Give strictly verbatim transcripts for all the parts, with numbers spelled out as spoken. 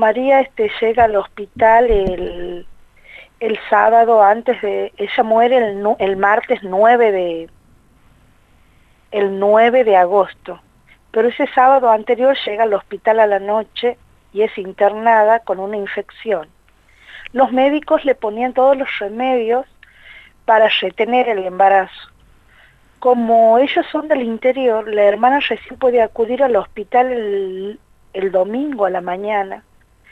María este, llega al hospital el, el sábado antes de... Ella muere el, el martes nueve de... el nueve de agosto. Pero ese sábado anterior llega al hospital a la noche y es internada con una infección. Los médicos le ponían todos los remedios para retener el embarazo. Como ellos son del interior, la hermana recién puede acudir al hospital el, el domingo a la mañana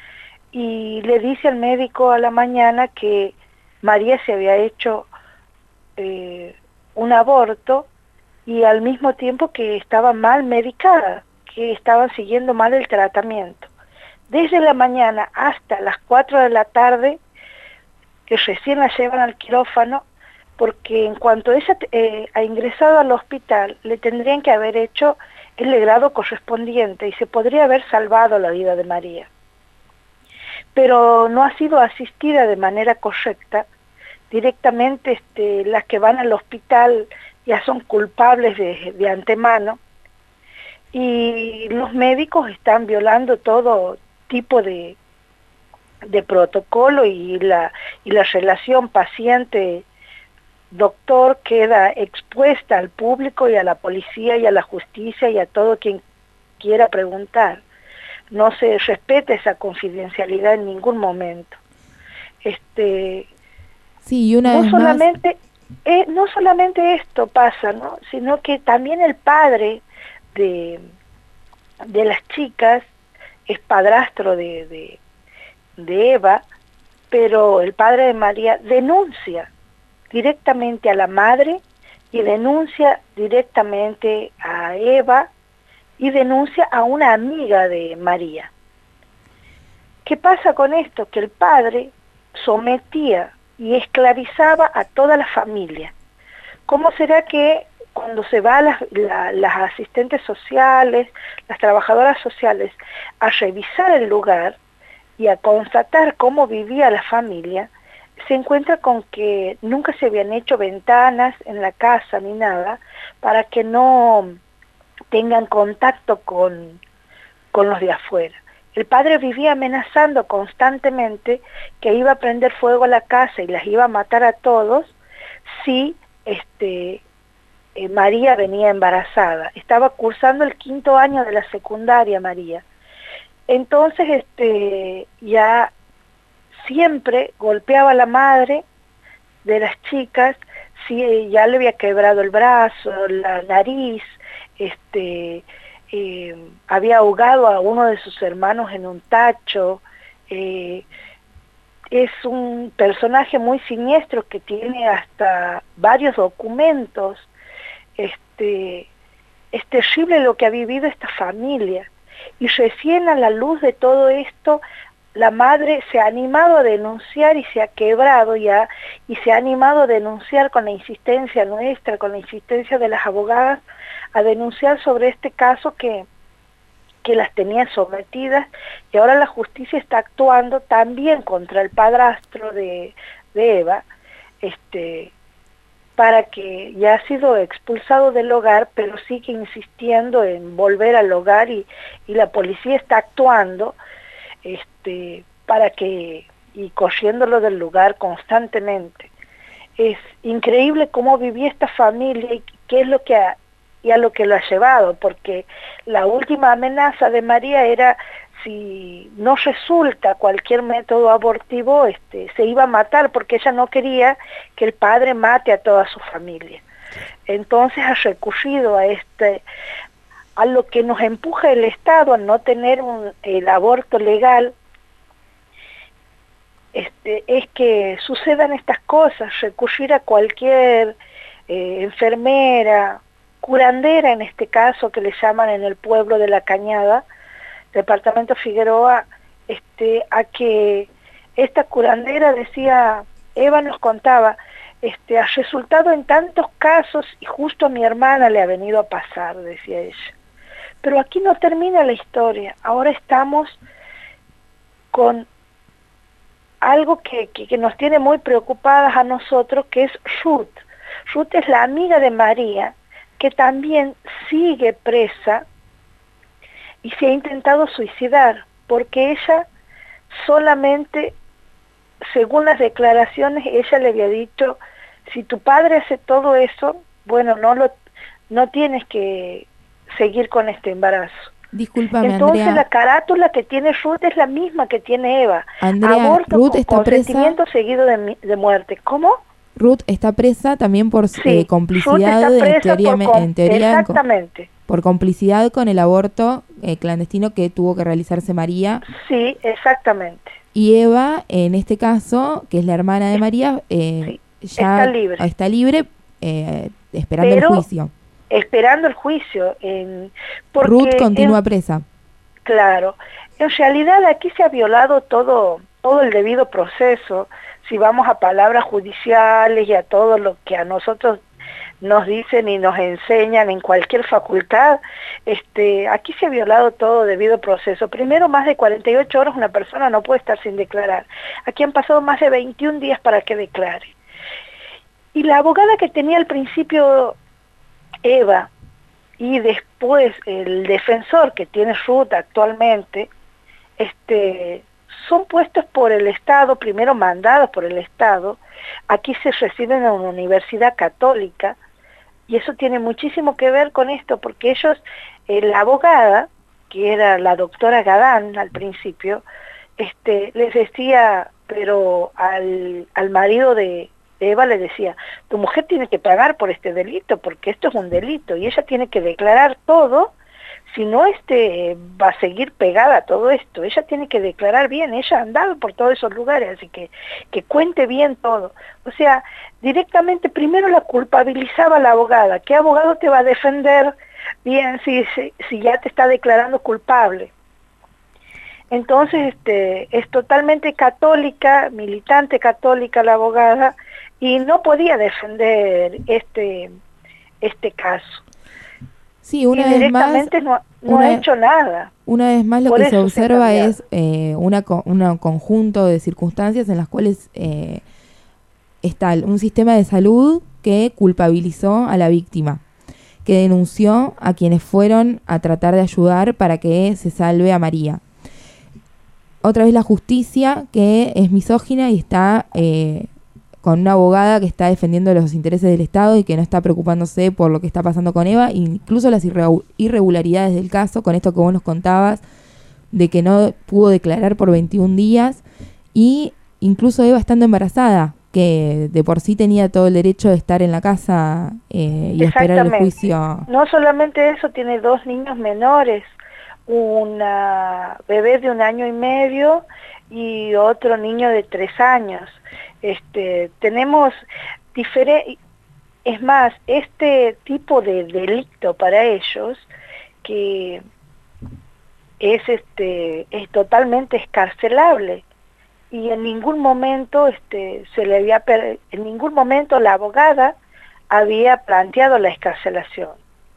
y le dice al médico a la mañana que María se había hecho eh, un aborto y al mismo tiempo que estaba mal medicada, que estaban siguiendo mal el tratamiento. Desde la mañana hasta las cuatro de la tarde, que recién la llevan al quirófano, porque en cuanto ella eh, ha ingresado al hospital, le tendrían que haber hecho el legrado correspondiente y se podría haber salvado la vida de María. Pero no ha sido asistida de manera correcta. Directamente este, las que van al hospital ya son culpables de, de antemano y los médicos están violando todo tipo de, de protocolo y la, y la relación paciente-doctor queda expuesta al público y a la policía y a la justicia y a todo quien quiera preguntar. No se respeta esa confidencialidad en ningún momento. Este, sí, y una no vez solamente, más... eh, no solamente esto pasa, ¿no? Sino que también el padre de, de las chicas es padrastro de, de, de Eva, pero el padre de María denuncia directamente a la madre y denuncia directamente a Eva y denuncia a una amiga de María. ¿Qué pasa con esto? Que el padre sometía y esclavizaba a toda la familia. ¿Cómo será que cuando se va las, la, las asistentes sociales, las trabajadoras sociales, a revisar el lugar y a constatar cómo vivía la familia, se encuentra con que nunca se habían hecho ventanas en la casa ni nada para que no tengan contacto con, con los de afuera? El padre vivía amenazando constantemente que iba a prender fuego a la casa y las iba a matar a todos si este, eh, María venía embarazada. Estaba cursando el quinto año de la secundaria María. Entonces este, ya siempre golpeaba a la madre de las chicas, si ya le había quebrado el brazo, la nariz, este... Eh, había ahogado a uno de sus hermanos en un tacho. Eh, es un personaje muy siniestro que tiene hasta varios documentos. Este, es terrible lo que ha vivido esta familia. Y recién a la luz de todo esto, la madre se ha animado a denunciar y se ha quebrado ya, y se ha animado a denunciar con la insistencia nuestra, con la insistencia de las abogadas, a denunciar sobre este caso que, que las tenía sometidas, y ahora la justicia está actuando también contra el padrastro de, de Eva, este, para que ya ha sido expulsado del hogar, pero sigue insistiendo en volver al hogar, y, y la policía está actuando este, para que, y corriéndolo del lugar constantemente. Es increíble cómo vivía esta familia y qué es lo que ha, y a lo que lo ha llevado, porque la última amenaza de María era si no resulta cualquier método abortivo, este, se iba a matar, porque ella no quería que el padre mate a toda su familia. Entonces ha recurrido a este, a lo que nos empuja el Estado a no tener un, el aborto legal, este, es que sucedan estas cosas, recurrir a cualquier eh, enfermera, curandera en este caso, que le llaman en el pueblo de La Cañada, departamento Figueroa, este, a que esta curandera decía, Eva nos contaba, este, ha resultado en tantos casos y justo a mi hermana le ha venido a pasar, decía ella. Pero aquí no termina la historia, ahora estamos con algo que, que, que nos tiene muy preocupadas a nosotros, que es Ruth. Ruth es la amiga de María, que también sigue presa y se ha intentado suicidar, porque ella solamente, según las declaraciones, ella le había dicho, si tu padre hace todo eso, bueno, no lo, no tienes que seguir con este embarazo. Discúlpame, Entonces Andrea. la carátula que tiene Ruth es la misma que tiene Eva. Andrea, Aborto Ruth con está presa. consentimiento seguido de, de muerte. ¿Cómo? Ruth está presa también por eh, Sí, Ruth complicidad, está en presa teoría, por... Com en teoría en co- exactamente. por complicidad con el aborto eh, clandestino que tuvo que realizarse María. Sí, exactamente. Y Eva, en este caso, que es la hermana de Es, María, eh, sí, está ya libre. está libre eh, esperando el Pero juicio. esperando el juicio. En, Ruth porque, en, continúa presa. claro, en realidad aquí se ha violado todo, todo el debido proceso. Si vamos a palabras judiciales y a todo lo que a nosotros nos dicen y nos enseñan en cualquier facultad, este, aquí se ha violado todo debido proceso. Primero, más de cuarenta y ocho horas una persona no puede estar sin declarar. Aquí han pasado más de veintiún días para que declare. Y la abogada que tenía al principio Eva, y después el defensor que tiene Ruth actualmente, este, son puestos por el Estado, primero mandados por el Estado. Aquí se reciben en una universidad católica, y eso tiene muchísimo que ver con esto, porque ellos, eh, la abogada, que era la doctora Gadán al principio, este, les decía, pero al, al marido de, de Eva le decía, tu mujer tiene que pagar por este delito, porque esto es un delito, y ella tiene que declarar todo, si no este, va a seguir pegada a todo esto. Ella tiene que declarar bien, ella ha andado por todos esos lugares, así que que cuente bien todo. O sea, directamente primero la culpabilizaba a la abogada. ¿Qué abogado te va a defender bien si, si, si ya te está declarando culpable? Entonces este, es totalmente católica, militante católica la abogada, y no podía defender este, este caso. Sí, una Y vez más, directamente no, no ha una, hecho nada. una vez más lo Por que se eso se ha observa cambiado. es eh, una, co- una conjunto de circunstancias en las cuales eh, está un sistema de salud que culpabilizó a la víctima, que denunció a quienes fueron a tratar de ayudar para que se salve a María. Otra vez la justicia, que es misógina y está eh, con una abogada que está defendiendo los intereses del Estado y que no está preocupándose por lo que está pasando con Eva, incluso las irre- irregularidades del caso, con esto que vos nos contabas, de que no pudo declarar por veintiún días, y incluso Eva estando embarazada, que de por sí tenía todo el derecho de estar en la casa eh, y esperar el Exactamente. juicio. No solamente eso, tiene dos niños menores, una bebé de un año y medio y otro niño de tres años. Este, tenemos diferentes, es más, este tipo de delito para ellos, que es este, es totalmente escarcelable, y en ningún momento este, se le había, en ningún momento la abogada había planteado la escarcelación.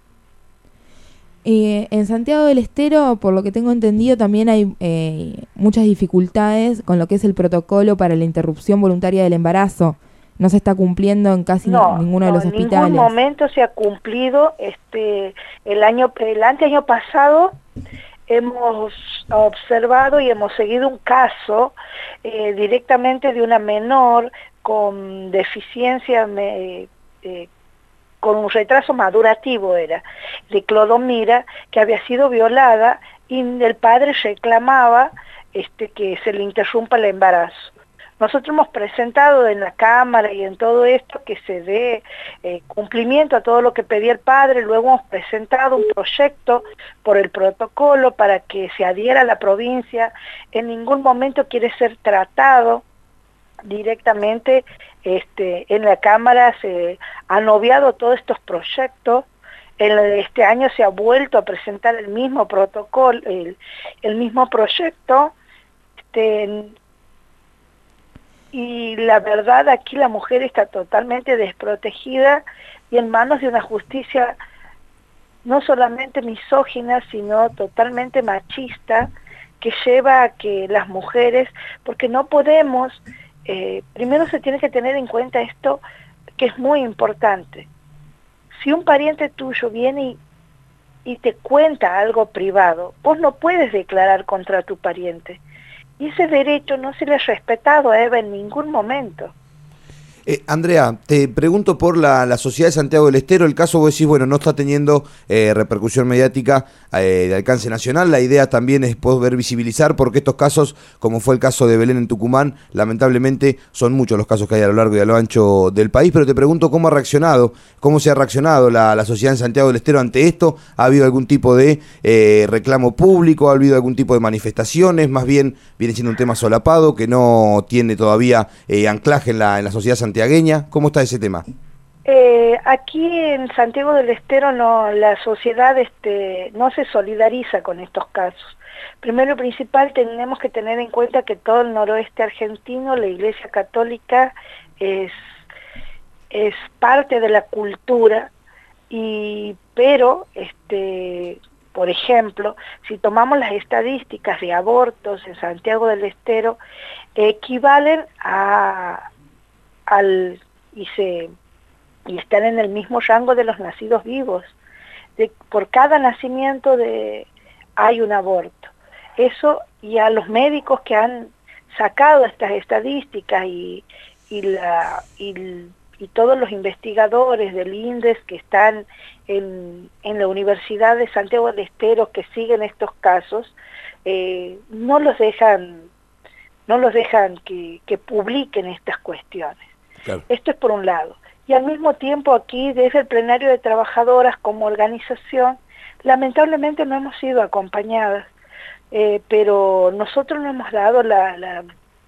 Eh, en Santiago del Estero, por lo que tengo entendido, también hay eh, muchas dificultades con lo que es el protocolo para la interrupción voluntaria del embarazo. No se está cumpliendo en casi ni- No, ninguno de no, los en ningún hospitales. momento se ha cumplido. Este, el año, el anteaño pasado hemos observado y hemos seguido un caso eh, directamente de una menor con deficiencia, me, eh, con un retraso madurativo era, de clodomira, que había sido violada, y el padre reclamaba este, que se le interrumpa el embarazo. Nosotros hemos presentado en la Cámara y en todo esto que se dé eh, cumplimiento a todo lo que pedía el padre. Luego hemos presentado un proyecto por el protocolo para que se adhiera a la provincia. En ningún momento quiere ser tratado directamente. Este, en la Cámara se han obviado todos estos proyectos. En este año se ha vuelto a presentar el mismo protocolo, el, el mismo proyecto. Este, y la verdad, aquí la mujer está totalmente desprotegida y en manos de una justicia no solamente misógina, sino totalmente machista, que lleva a que las mujeres, porque no podemos, eh, primero se tiene que tener en cuenta esto, que es muy importante. Si un pariente tuyo viene y, y te cuenta algo privado, vos no puedes declarar contra tu pariente. Y ese derecho no se le ha respetado a Eva en ningún momento. Eh, Andrea, te pregunto por la, la Sociedad de Santiago del Estero. El caso, vos decís, bueno, no está teniendo eh, repercusión mediática eh, de alcance nacional. La idea también es poder visibilizar, porque estos casos, como fue el caso de Belén en Tucumán, lamentablemente son muchos los casos que hay a lo largo y a lo ancho del país. Pero te pregunto cómo ha reaccionado, cómo se ha reaccionado la, la Sociedad en Santiago del Estero ante esto. ¿Ha habido algún tipo de eh, reclamo público? ¿Ha habido algún tipo de manifestaciones? Más bien viene siendo un tema solapado que no tiene todavía eh, anclaje en la, en la sociedad santiagueña. ¿Cómo está ese tema? Eh, aquí en Santiago del Estero no, la sociedad este, no se solidariza con estos casos. Primero y principal, tenemos que tener en cuenta que todo el noroeste argentino, la Iglesia Católica es, es parte de la cultura, y, pero, este, por ejemplo, si tomamos las estadísticas de abortos en Santiago del Estero, equivalen a... Al, y se y están en el mismo rango de los nacidos vivos. De, por cada nacimiento de hay un aborto. Eso, y a los médicos que han sacado estas estadísticas y, y, la, y, y todos los investigadores del INDES que están en, en la Universidad de Santiago del Estero, que siguen estos casos, eh, no los dejan, no los dejan que, que publiquen estas cuestiones. Claro. Esto es por un lado. Y al mismo tiempo aquí, desde el Plenario de Trabajadoras como organización, lamentablemente no hemos sido acompañadas, eh, pero nosotros no hemos dado la, la,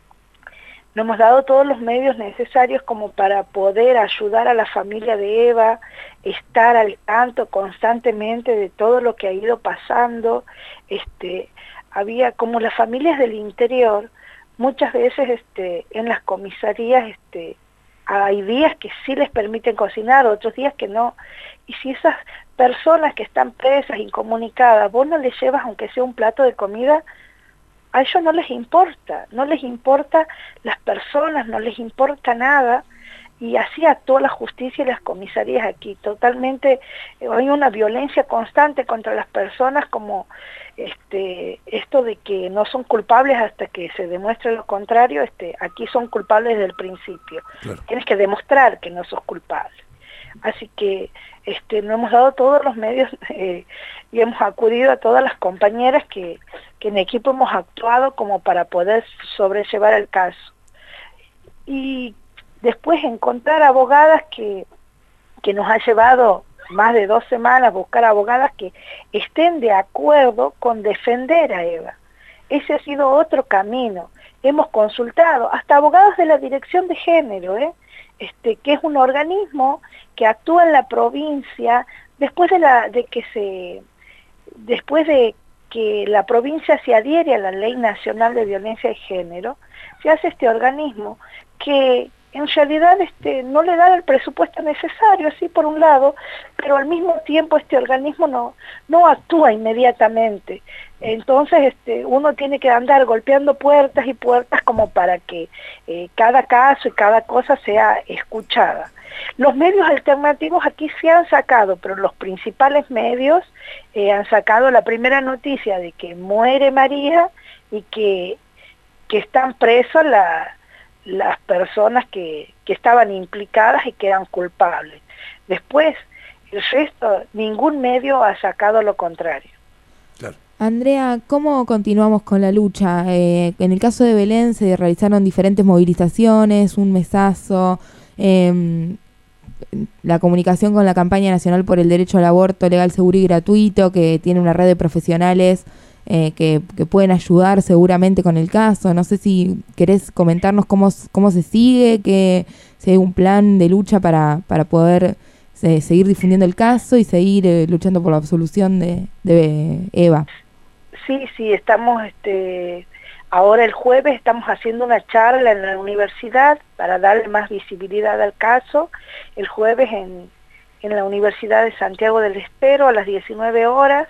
no hemos dado todos los medios necesarios como para poder ayudar a la familia de Eva, estar al tanto constantemente de todo lo que ha ido pasando. Este, había, como las familias del interior, muchas veces este, en las comisarías, este, hay días que sí les permiten cocinar, otros días que no. Y si esas personas que están presas, incomunicadas, vos no les llevas aunque sea un plato de comida, a ellos no les importa, no les importa las personas, no les importa nada. Y así actúa la justicia y las comisarías aquí. Totalmente, hay una violencia constante contra las personas, como este, esto de que no son culpables hasta que se demuestre lo contrario. Este, aquí son culpables desde el principio. Claro. Tienes que demostrar que no sos culpable. Así que este, no hemos dado todos los medios eh, y hemos acudido a todas las compañeras que, que en equipo hemos actuado como para poder sobrellevar el caso. Y después encontrar abogadas que, que nos ha llevado más de dos semanas buscar abogadas que estén de acuerdo con defender a Eva. Ese ha sido otro camino. Hemos consultado hasta abogados de la Dirección de Género, ¿eh? este, que es un organismo que actúa en la provincia después de, la, de que se, después de que la provincia se adhiere a la Ley Nacional de Violencia de Género, se hace este organismo que en realidad este, no le da el presupuesto necesario, así por un lado, pero al mismo tiempo este organismo no, no actúa inmediatamente. Entonces este, uno tiene que andar golpeando puertas y puertas como para que eh, cada caso y cada cosa sea escuchada. Los medios alternativos aquí se han sacado, pero los principales medios eh, han sacado la primera noticia de que muere María y que, que están presas la... las personas que, que estaban implicadas y que eran culpables. Después, el resto, ningún medio ha sacado lo contrario. Claro. Andrea, ¿cómo continuamos con la lucha? Eh, en el caso de Belén se realizaron diferentes movilizaciones, un mesazo, eh, la comunicación con la campaña nacional por el derecho al aborto legal, seguro y gratuito, que tiene una red de profesionales Eh, que, que pueden ayudar seguramente con el caso. No sé si querés comentarnos cómo, cómo se sigue, que si hay un plan de lucha para, para poder se, seguir difundiendo el caso y seguir eh, luchando por la absolución de, de Eva. Sí, sí, estamos, este, ahora el jueves estamos haciendo una charla en la universidad para darle más visibilidad al caso. El jueves en, en la Universidad de Santiago del Estero a las diecinueve horas.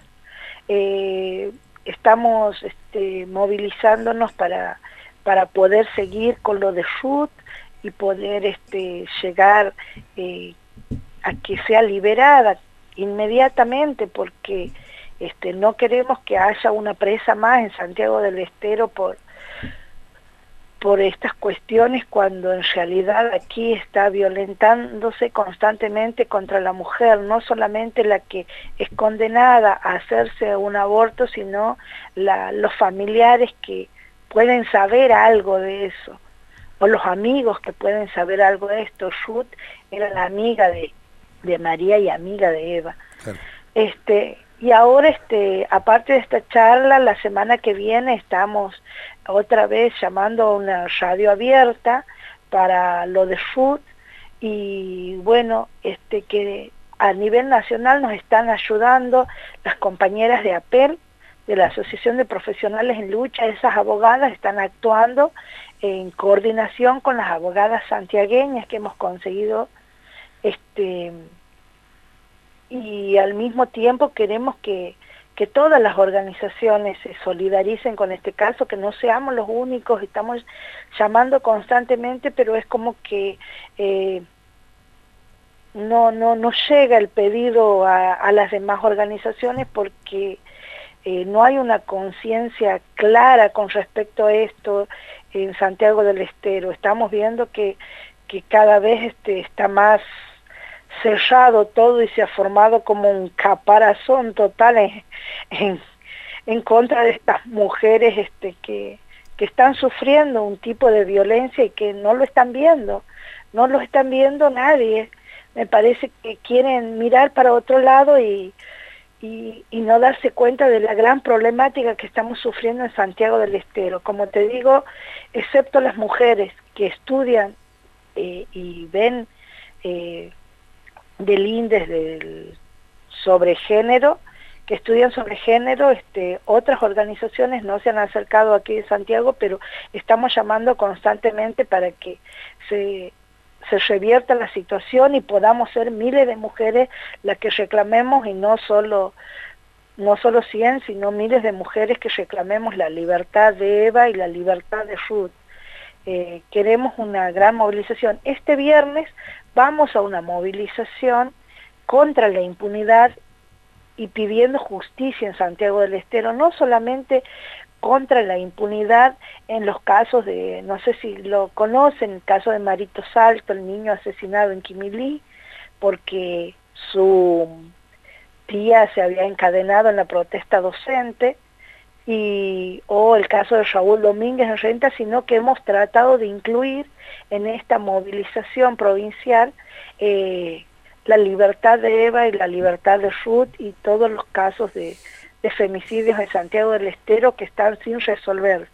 Eh, Estamos este, movilizándonos para, para poder seguir con lo de Ruth y poder este, llegar eh, a que sea liberada inmediatamente, porque este, no queremos que haya una presa más en Santiago del Estero por, por estas cuestiones, cuando en realidad aquí está violentándose constantemente contra la mujer, no solamente la que es condenada a hacerse un aborto, sino la, los familiares que pueden saber algo de eso, o los amigos que pueden saber algo de esto. Ruth era la amiga de, de María y amiga de Eva. Claro. Este, y ahora, este, aparte de esta charla, la semana que viene estamos otra vez llamando a una radio abierta para lo de Ruth, y bueno, este, que a nivel nacional nos están ayudando las compañeras de APEL, de la Asociación de Profesionales en Lucha. Esas abogadas están actuando en coordinación con las abogadas santiagueñas que hemos conseguido, este, y al mismo tiempo queremos que, que todas las organizaciones se solidaricen con este caso, que no seamos los únicos. Estamos llamando constantemente, pero es como que eh, no, no, no llega el pedido a, a las demás organizaciones, porque eh, no hay una conciencia clara con respecto a esto en Santiago del Estero. Estamos viendo que, que cada vez este, está más cerrado todo, y se ha formado como un caparazón total en, en, en contra de estas mujeres este, que, que están sufriendo un tipo de violencia y que no lo están viendo, no lo están viendo nadie. Me parece que quieren mirar para otro lado y, y, y no darse cuenta de la gran problemática que estamos sufriendo en Santiago del Estero. Como te digo, excepto las mujeres que estudian eh, y ven eh, del índice del sobre género, que estudian sobre género, este, otras organizaciones no se han acercado aquí en Santiago, pero estamos llamando constantemente para que se, se revierta la situación y podamos ser miles de mujeres las que reclamemos, y no solo, no solo cien, sino miles de mujeres que reclamemos la libertad de Eva y la libertad de Ruth. Eh, queremos una gran movilización. Este viernes vamos a una movilización contra la impunidad y pidiendo justicia en Santiago del Estero, no solamente contra la impunidad en los casos de, no sé si lo conocen, el caso de Marito Salto, el niño asesinado en Quimilí, porque su tía se había encadenado en la protesta docente, y o el caso de Raúl Domínguez en Renta, sino que hemos tratado de incluir en esta movilización provincial eh, la libertad de Eva y la libertad de Ruth, y todos los casos de, de femicidios en Santiago del Estero que están sin resolverse.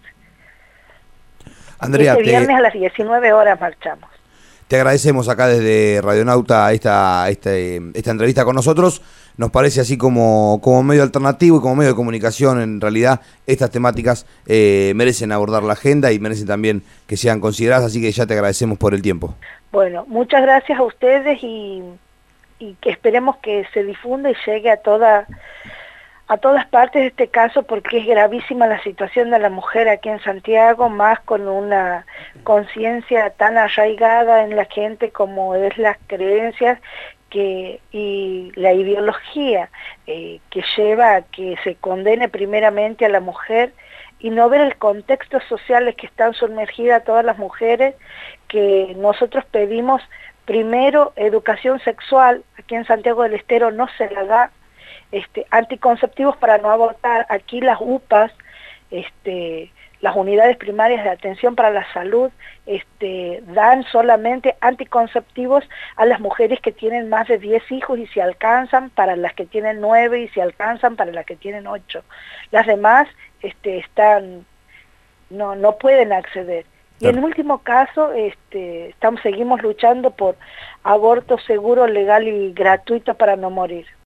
Andrea, este viernes te... a las diecinueve horas marchamos. Te agradecemos acá desde Radionauta esta, esta, esta entrevista con nosotros. Nos parece así como, como medio alternativo y como medio de comunicación. En realidad estas temáticas eh, merecen abordar la agenda y merecen también que sean consideradas, así que ya te agradecemos por el tiempo. Bueno, muchas gracias a ustedes, y, y que esperemos que se difunda y llegue a toda a todas partes de este caso, porque es gravísima la situación de la mujer aquí en Santiago, más con una conciencia tan arraigada en la gente como es las creencias que, y la ideología eh, que lleva a que se condene primeramente a la mujer, y no ver el contexto social en que están sumergidas todas las mujeres, que nosotros pedimos primero educación sexual. Aquí en Santiago del Estero no se la da. Este, anticonceptivos para no abortar. Aquí las U P As, este, las unidades primarias de atención para la salud, este, dan solamente anticonceptivos a las mujeres que tienen más de diez hijos, y si alcanzan, para las que tienen nueve, y si alcanzan, para las que tienen ocho. Las demás este, están, no, no pueden acceder. Y en último caso, este, estamos, seguimos luchando por aborto seguro, legal y gratuito para no morir.